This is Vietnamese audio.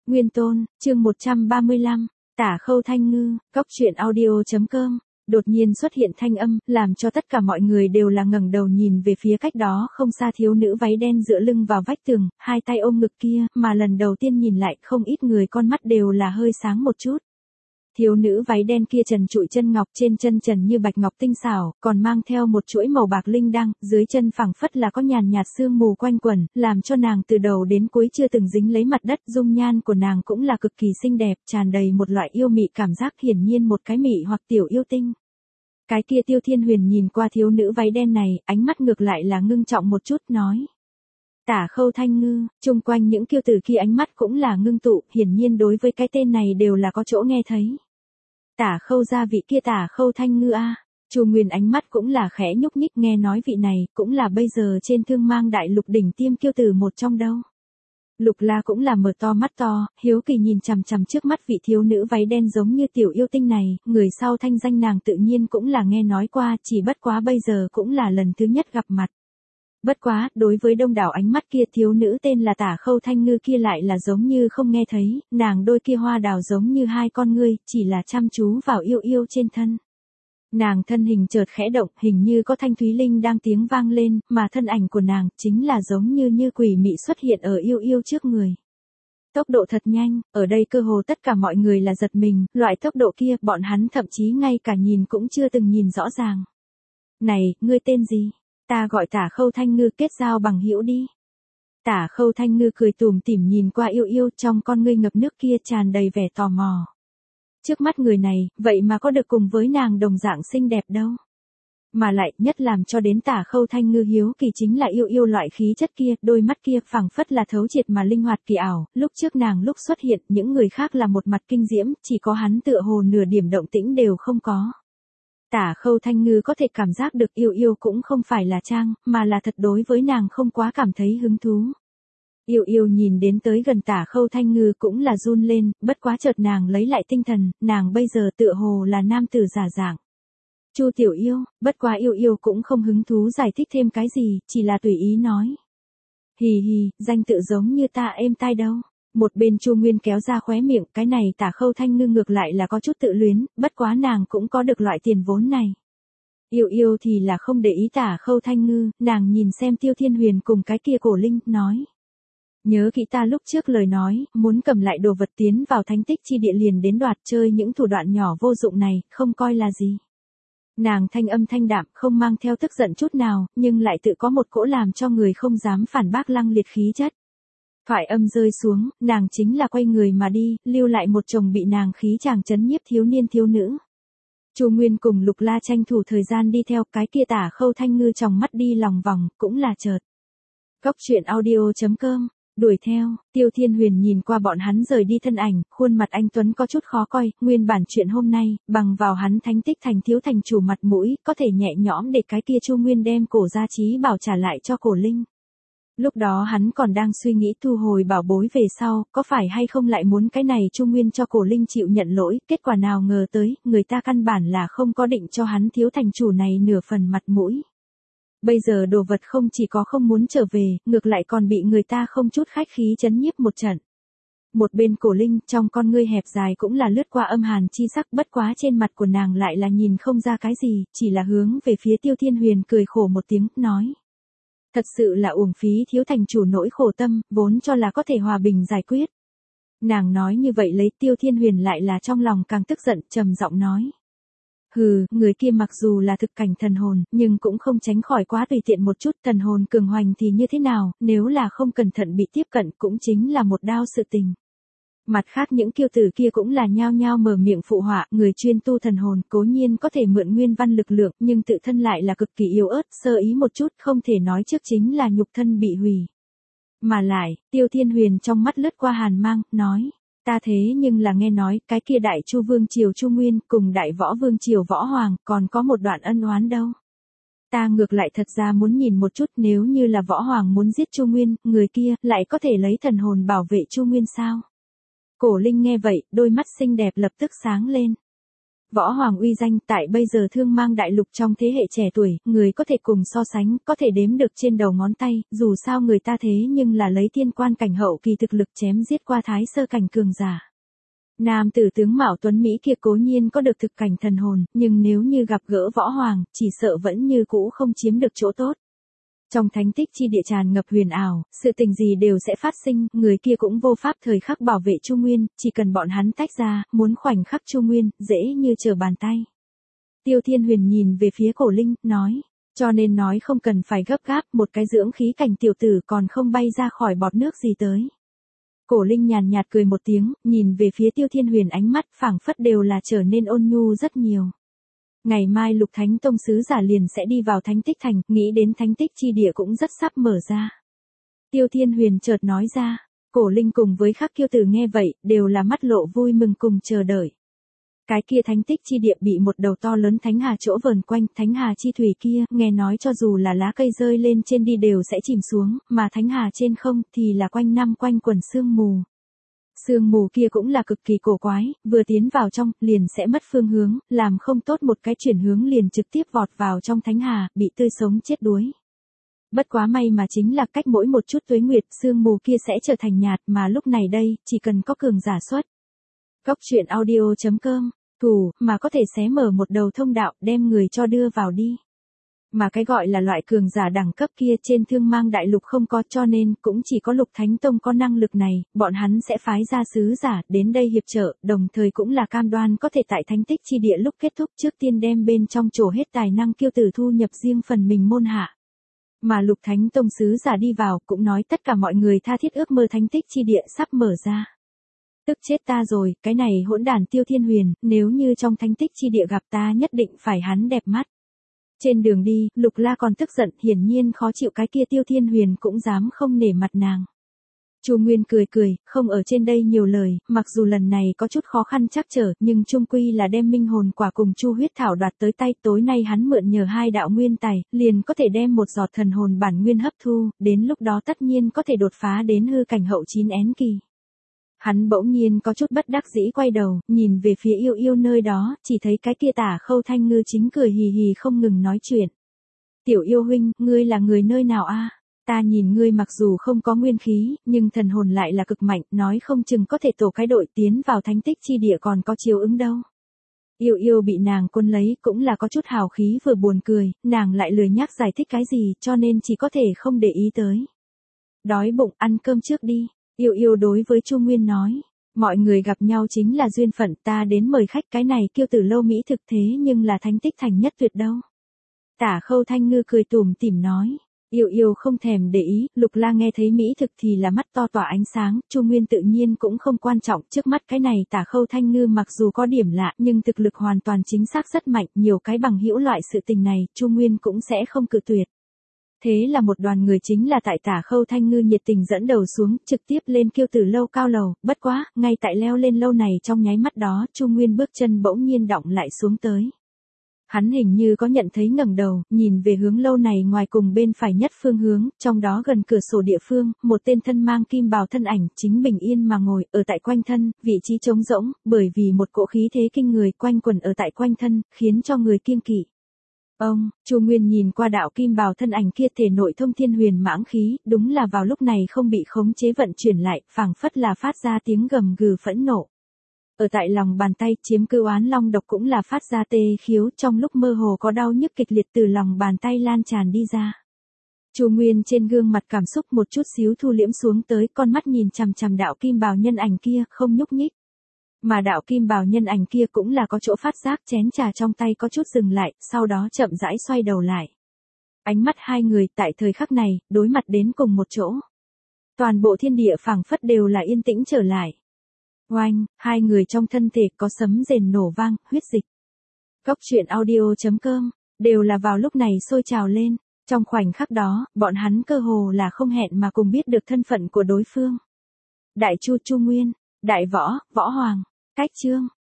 Nguyên Tôn, chương 135, Tả Khâu Thanh Ngư, Cóc truyện audio.com. Đột nhiên xuất hiện thanh âm, làm cho tất cả mọi người đều là ngẩng đầu nhìn về phía cách đó không xa thiếu nữ váy đen dựa lưng vào vách tường, hai tay ôm ngực kia, mà lần đầu tiên nhìn lại không ít người con mắt đều là hơi sáng một chút. Thiếu nữ váy đen kia trần trụi chân ngọc, trên chân trần như bạch ngọc tinh xảo, còn mang theo một chuỗi màu bạc linh đăng, dưới chân phẳng phất là có nhàn nhạt sương mù quanh quẩn, làm cho nàng từ đầu đến cuối chưa từng dính lấy mặt đất. Dung nhan của nàng cũng là cực kỳ xinh đẹp, tràn đầy một loại yêu mị cảm giác, hiển nhiên một cái mị hoặc tiểu yêu tinh. Cái kia Tiêu Thiên Huyền nhìn qua thiếu nữ váy đen này, ánh mắt ngược lại là ngưng trọng một chút, nói: Tả Khâu Thanh Ngư. Chung quanh những kiêu tử kia ánh mắt cũng là ngưng tụ, hiển nhiên đối với cái tên này đều là có chỗ nghe thấy. Tả Khâu gia vị kia Tả Khâu Thanh Ngư a. Chu Nguyên ánh mắt cũng là khẽ nhúc nhích, nghe nói vị này cũng là bây giờ trên Thương Mang đại lục đỉnh tiêm kiêu tử một trong đâu. Lục La cũng là mở to mắt to, hiếu kỳ nhìn chằm chằm trước mắt vị thiếu nữ váy đen giống như tiểu yêu tinh này, người sau thanh danh nàng tự nhiên cũng là nghe nói qua, chỉ bất quá bây giờ cũng là lần thứ nhất gặp mặt. Bất quá, đối với đông đảo ánh mắt kia, thiếu nữ tên là Tả Khâu Thanh Ngư kia lại là giống như không nghe thấy, nàng đôi kia hoa đào giống như hai con ngươi, chỉ là chăm chú vào yêu yêu trên thân. Nàng thân hình chợt khẽ động, hình như có thanh thúy linh đang tiếng vang lên, mà thân ảnh của nàng chính là giống như quỷ mị xuất hiện ở yêu yêu trước người. Tốc độ thật nhanh, ở đây cơ hồ tất cả mọi người là giật mình, loại tốc độ kia bọn hắn thậm chí ngay cả nhìn cũng chưa từng nhìn rõ ràng. Này, ngươi tên gì? Ta gọi Tả Khâu Thanh Ngư, kết giao bằng hữu đi. Tả Khâu Thanh Ngư cười tủm tỉm nhìn qua yêu yêu, trong con ngươi ngập nước kia tràn đầy vẻ tò mò. Trước mắt người này, vậy mà có được cùng với nàng đồng dạng xinh đẹp đâu. Mà lại, nhất làm cho đến Tả Khâu Thanh Ngư hiếu kỳ chính là yêu yêu loại khí chất kia, đôi mắt kia phẳng phất là thấu triệt mà linh hoạt kỳ ảo, lúc trước nàng lúc xuất hiện, những người khác là một mặt kinh diễm, chỉ có hắn tựa hồ nửa điểm động tĩnh đều không có. Tả Khâu Thanh Ngư có thể cảm giác được yêu yêu cũng không phải là trang, mà là thật đối với nàng không quá cảm thấy hứng thú. Yêu yêu nhìn đến tới gần Tả Khâu Thanh Ngư cũng là run lên, bất quá chợt nàng lấy lại tinh thần, nàng bây giờ tựa hồ là nam tử giả dạng. Chu tiểu yêu, bất quá yêu yêu cũng không hứng thú giải thích thêm cái gì, chỉ là tùy ý nói. Hì hì, danh tự giống như ta êm tai đâu. Một bên Chu Nguyên kéo ra khóe miệng, cái này Tả Khâu Thanh Ngư ngược lại là có chút tự luyến, bất quá nàng cũng có được loại tiền vốn này. Yêu yêu thì là không để ý Tả Khâu Thanh Ngư, nàng nhìn xem Tiêu Thiên Huyền cùng cái kia cổ linh, nói. Nhớ kỹ ta lúc trước lời nói, muốn cầm lại đồ vật tiến vào thánh tích chi địa liền đến đoạt, chơi những thủ đoạn nhỏ vô dụng này, không coi là gì. Nàng thanh âm thanh đạm, không mang theo tức giận chút nào, nhưng lại tự có một cỗ làm cho người không dám phản bác lăng liệt khí chất. Thoại âm rơi xuống, nàng chính là quay người mà đi, lưu lại một chồng bị nàng khí chàng chấn nhiếp thiếu niên thiếu nữ. Chu Nguyên cùng Lục La tranh thủ thời gian đi theo, cái kia Tả Khâu Thanh Ngư trong mắt đi lòng vòng, cũng là chợt. Cóc truyện audio.com, đuổi theo, Tiêu Thiên Huyền nhìn qua bọn hắn rời đi thân ảnh, khuôn mặt anh tuấn có chút khó coi, nguyên bản chuyện hôm nay, bằng vào hắn thánh tích thành thiếu thành chủ mặt mũi, có thể nhẹ nhõm để cái kia Chu Nguyên đem cổ gia trí bảo trả lại cho cổ linh. Lúc đó hắn còn đang suy nghĩ thu hồi bảo bối về sau, có phải hay không lại muốn cái này Chu Nguyên cho cổ linh chịu nhận lỗi, kết quả nào ngờ tới, người ta căn bản là không có định cho hắn thiếu thành chủ này nửa phần mặt mũi. Bây giờ đồ vật không chỉ có không muốn trở về, ngược lại còn bị người ta không chút khách khí chấn nhiếp một trận. Một bên cổ linh, trong con ngươi hẹp dài cũng là lướt qua âm hàn chi sắc, bất quá trên mặt của nàng lại là nhìn không ra cái gì, chỉ là hướng về phía Tiêu Thiên Huyền cười khổ một tiếng, nói. Thật sự là uổng phí thiếu thành chủ nỗi khổ tâm, vốn cho là có thể hòa bình giải quyết. Nàng nói như vậy lấy Tiêu Thiên Huyền lại là trong lòng càng tức giận, trầm giọng nói. Hừ, người kia mặc dù là thực cảnh thần hồn, nhưng cũng không tránh khỏi quá tùy tiện một chút, thần hồn cường hoành thì như thế nào, nếu là không cẩn thận bị tiếp cận cũng chính là một đao sự tình. Mặt khác những kiêu tử kia cũng là nhao nhao mở miệng phụ họa, người chuyên tu thần hồn cố nhiên có thể mượn nguyên văn lực lượng, nhưng tự thân lại là cực kỳ yếu ớt, sơ ý một chút không thể nói trước chính là nhục thân bị hủy. Mà lại, Tiêu Thiên Huyền trong mắt lướt qua hàn mang, nói, ta thế nhưng là nghe nói, cái kia đại Chu Vương Triều Chu Nguyên cùng đại Võ Vương Triều Võ Hoàng còn có một đoạn ân oán đâu. Ta ngược lại thật ra muốn nhìn một chút, nếu như là Võ Hoàng muốn giết Chu Nguyên, người kia lại có thể lấy thần hồn bảo vệ Chu Nguyên sao? Cổ linh nghe vậy, đôi mắt xinh đẹp lập tức sáng lên. Võ Hoàng uy danh tại bây giờ Thương Mang đại lục trong thế hệ trẻ tuổi, người có thể cùng so sánh, có thể đếm được trên đầu ngón tay, dù sao người ta thế nhưng là lấy tiên quan cảnh hậu kỳ thực lực chém giết qua thái sơ cảnh cường giả. Nam tử tướng Mạo Tuấn Mỹ kia cố nhiên có được thực cảnh thần hồn, nhưng nếu như gặp gỡ Võ Hoàng, chỉ sợ vẫn như cũ không chiếm được chỗ tốt. Trong thánh tích chi địa tràn ngập huyền ảo, sự tình gì đều sẽ phát sinh, người kia cũng vô pháp thời khắc bảo vệ Chu Nguyên, chỉ cần bọn hắn tách ra, muốn khoảnh khắc Chu Nguyên, dễ như trở bàn tay. Tiêu Thiên Huyền nhìn về phía Cổ Linh, nói, cho nên nói không cần phải gấp gáp, một cái dưỡng khí cảnh tiểu tử còn không bay ra khỏi bọt nước gì tới. Cổ Linh nhàn nhạt cười một tiếng, nhìn về phía Tiêu Thiên Huyền ánh mắt phảng phất đều là trở nên ôn nhu rất nhiều. Ngày mai Lục Thánh Tông sứ giả liền sẽ đi vào Thánh Tích Thành, nghĩ đến Thánh Tích chi địa cũng rất sắp mở ra. Tiêu Thiên Huyền chợt nói ra, Cổ Linh cùng với Khắc Kiêu Tử nghe vậy, đều là mắt lộ vui mừng cùng chờ đợi. Cái kia Thánh Tích chi địa bị một đầu to lớn thánh hà chỗ vờn quanh, thánh hà chi thủy kia, nghe nói cho dù là lá cây rơi lên trên đi đều sẽ chìm xuống, mà thánh hà trên không thì là quanh năm quanh quẩn sương mù. Sương mù kia cũng là cực kỳ cổ quái, vừa tiến vào trong, liền sẽ mất phương hướng, làm không tốt một cái chuyển hướng liền trực tiếp vọt vào trong thánh hà, bị tươi sống chết đuối. Bất quá may mà chính là cách mỗi một chút tuế nguyệt, sương mù kia sẽ trở thành nhạt, mà lúc này đây, chỉ cần có cường giả xuất. Góc truyện audio.com, thủ, mà có thể xé mở một đầu thông đạo, đem người cho đưa vào đi. Mà cái gọi là loại cường giả đẳng cấp kia trên Thương Mang đại lục không có, cho nên cũng chỉ có Lục Thánh Tông có năng lực này, bọn hắn sẽ phái ra sứ giả đến đây hiệp trợ, đồng thời cũng là cam đoan có thể tại thánh tích chi địa lúc kết thúc trước tiên đem bên trong trổ hết tài năng kiêu tử thu nhập riêng phần mình môn hạ. Mà Lục Thánh Tông sứ giả đi vào cũng nói tất cả mọi người tha thiết ước mơ thánh tích chi địa sắp mở ra. Tức chết ta rồi, cái này hỗn đản Tiêu Thiên Huyền, nếu như trong thánh tích chi địa gặp ta nhất định phải hắn đẹp mắt. Trên đường đi, Lục La còn tức giận, hiển nhiên khó chịu cái kia Tiêu Thiên Huyền cũng dám không nể mặt nàng. Chu Nguyên cười cười, không ở trên đây nhiều lời, mặc dù lần này có chút khó khăn trắc trở, nhưng chung quy là đem minh hồn quả cùng Chu huyết thảo đoạt tới tay, tối nay hắn mượn nhờ 2 đạo nguyên tài, liền có thể đem một giọt thần hồn bản nguyên hấp thu, đến lúc đó tất nhiên có thể đột phá đến hư cảnh hậu 9 én kỳ. Hắn bỗng nhiên có chút bất đắc dĩ quay đầu, nhìn về phía Yêu Yêu nơi đó, chỉ thấy cái kia Tả Khâu Thanh Ngư chính cười hì hì không ngừng nói chuyện. Tiểu Yêu huynh, ngươi là người nơi nào a? Ta nhìn ngươi mặc dù không có nguyên khí, nhưng thần hồn lại là cực mạnh, nói không chừng có thể tổ cái đội tiến vào thánh tích chi địa còn có chiếu ứng đâu. Yêu Yêu bị nàng quân lấy cũng là có chút hào khí vừa buồn cười, nàng lại lười nhắc giải thích cái gì cho nên chỉ có thể không để ý tới. Đói bụng, ăn cơm trước đi. Yêu Yêu đối với Chu Nguyên nói, mọi người gặp nhau chính là duyên phận, ta đến mời khách, cái này kiêu tử lâu mỹ thực thế nhưng là thánh tích thành nhất tuyệt đâu. Tả Khâu Thanh Ngư cười tủm tỉm nói, Yêu Yêu không thèm để ý, Lục La nghe thấy mỹ thực thì là mắt to tỏa ánh sáng, Chu Nguyên tự nhiên cũng không quan trọng, trước mắt cái này Tả Khâu Thanh Ngư mặc dù có điểm lạ, nhưng thực lực hoàn toàn chính xác rất mạnh, nhiều cái bằng hữu loại sự tình này, Chu Nguyên cũng sẽ không cự tuyệt. Thế là một đoàn người chính là tại Tả Khâu Thanh Ngư nhiệt tình dẫn đầu xuống, trực tiếp lên kiêu tử lâu cao lầu, bất quá, ngay tại leo lên lâu này trong nháy mắt đó, Chu Nguyên bước chân bỗng nhiên đọng lại xuống tới. Hắn hình như có nhận thấy ngẩng đầu, nhìn về hướng lâu này ngoài cùng bên phải nhất phương hướng, trong đó gần cửa sổ địa phương, một tên thân mang kim bào thân ảnh, chính bình yên mà ngồi, ở tại quanh thân, vị trí trống rỗng, bởi vì một cỗ khí thế kinh người quanh quẩn ở tại quanh thân, khiến cho người kiêng kỵ. Ông, Chu Nguyên nhìn qua đạo kim bào thân ảnh kia thể nội thông thiên huyền mãng khí, đúng là vào lúc này không bị khống chế vận chuyển lại, phảng phất là phát ra tiếng gầm gừ phẫn nộ. Ở tại lòng bàn tay chiếm cư oán long độc cũng là phát ra tê khiếu, trong lúc mơ hồ có đau nhức kịch liệt từ lòng bàn tay lan tràn đi ra. Chu Nguyên trên gương mặt cảm xúc một chút xíu thu liễm xuống tới, con mắt nhìn chằm chằm đạo kim bào nhân ảnh kia, không nhúc nhích. Mà đạo kim bào nhân ảnh kia cũng là có chỗ phát giác, chén trà trong tay có chút dừng lại, sau đó chậm rãi xoay đầu lại. Ánh mắt hai người tại thời khắc này, đối mặt đến cùng một chỗ. Toàn bộ thiên địa phảng phất đều là yên tĩnh trở lại. Oanh, hai người trong thân thể có sấm rền nổ vang, huyết dịch. Góc truyện audio.com, đều là vào lúc này sôi trào lên. Trong khoảnh khắc đó, bọn hắn cơ hồ là không hẹn mà cùng biết được thân phận của đối phương. Đại Chu Chu Nguyên, Đại Võ, Võ Hoàng, Cách Chương.